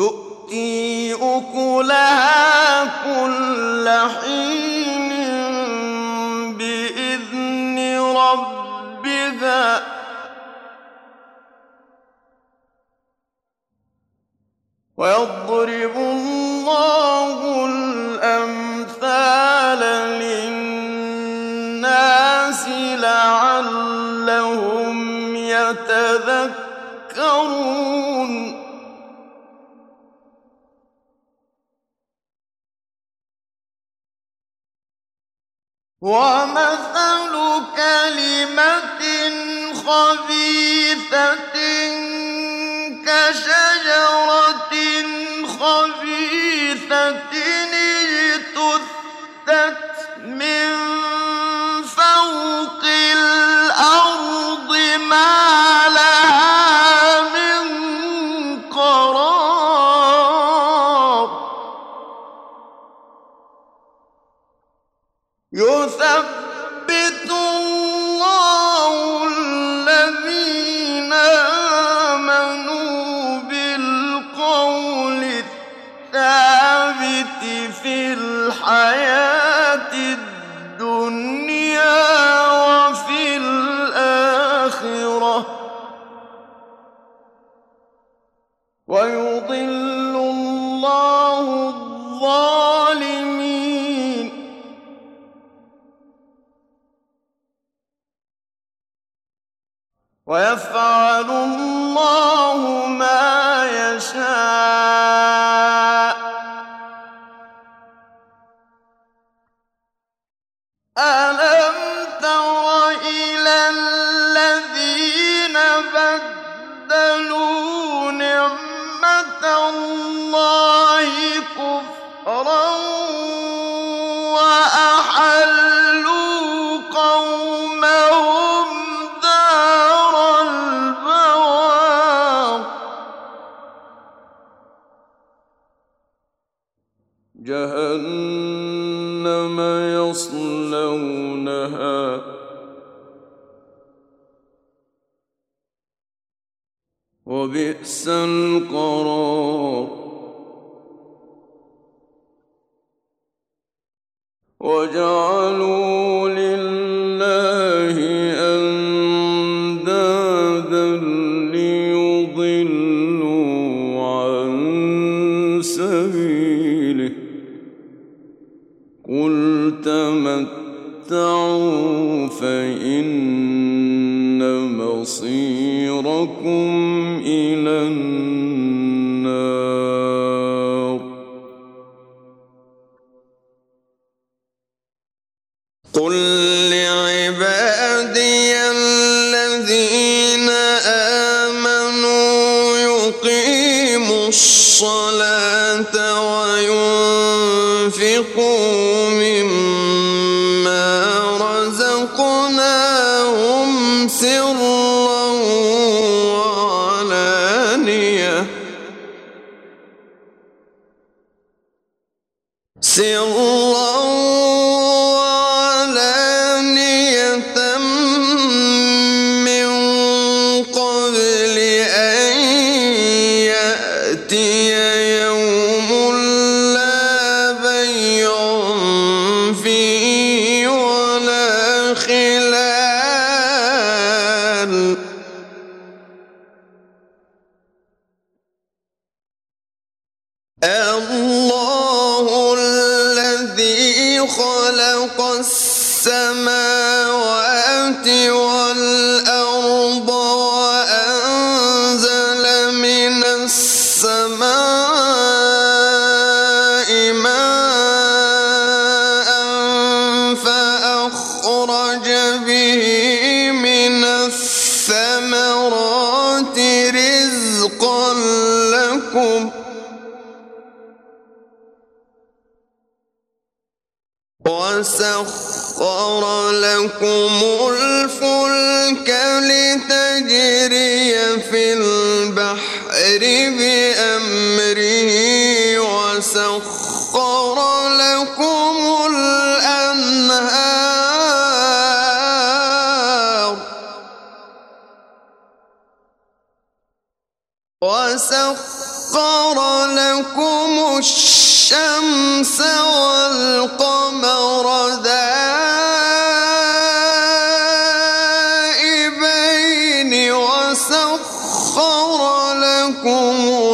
تُؤْتِي أُكُلَهَا كُلَّ حِينٍ بِإِذْنِ رَبِّهَا ۗ وَيَضْرِبُ اللَّهُ الْأَمْثَالَ لِلنَّاسِ لَعَلَّهُمْ يَتَذَكَّرُونَ. وَمَثَلُ كَلِمَةٍ خَبِيثَةٍ كَشَجَرَةٍ خَبِيثَةٍ اجْتُثَّتْ مِن فَوْقِ الْأَرْضِ مَا لَهَا مِن قَرَارٍ. يُثَبِّتُ اللَّهُ الَّذِينَ آمَنُوا بِالْقَوْلِ الثَّابِتِ فِي الْحَيَاةِ الدُّنْيَا وَفِي الْآخِرَةِ ۖ وَيُضِلُّ اللَّهُ الظَّالِمِينَ وَيَفْعَلُ اللَّهُ مَا يَشَاءُ. أَلَمْ تَرَ إِلَى الَّذِينَ بَدَّلُوا نِعْمَتَ اللَّهِ كُفْرًا وَأَحَلُّوا قَوْمَهُمْ دَارَ الْبَوَارِ. جَهَنَّمَ يَصْلَوْنَهَا وَبِئْسَ الْقَرَارُ. وَجَعَلُوا لِلَّهِ أَندَادًا لِّيُضِلُّوا عَن سَبِيلِهِ ۗ قُلْ تَمَتَّعُوا فَإِنَّ مَصِيرَكُمْ إِلَى النَّارِ. قُل لِّعِبَادِيَ الَّذِينَ آمَنُوا يُقِيمُوا الصَّلَاةَ وَيُنفِقُوا مِمَّا رَزَقْنَاهُمْ سِرًّا وَعَلَانِيَةً مِّن قَبْلِ أَن يَأْتِيَ يَوْمٌ لَّا بَيْعٌ فِيهِ وَلَا خِلَالٌ. اللَّهُ الَّذِي خَلَقَ السَّمَاوَاتِ وَالْأَرْضَ وَأَنزَلَ مِنَ السَّمَاءِ مَاءً فَأَخْرَجَ بِهِ مِنَ الثَّمَرَاتِ رِزْقًا لَّكُمْ ۖ وَسَخَّرَ لَكُمُ الْفُلْكَ لِتَجْرِيَ فِي الْبَحْرِ بِأَمْرِهِ وَسَخَّرَ لَكُمُ الْأَنْهَارَ وَسَخَّرَ وسخر لكم الشمس والقمر دائبين وسخر لكم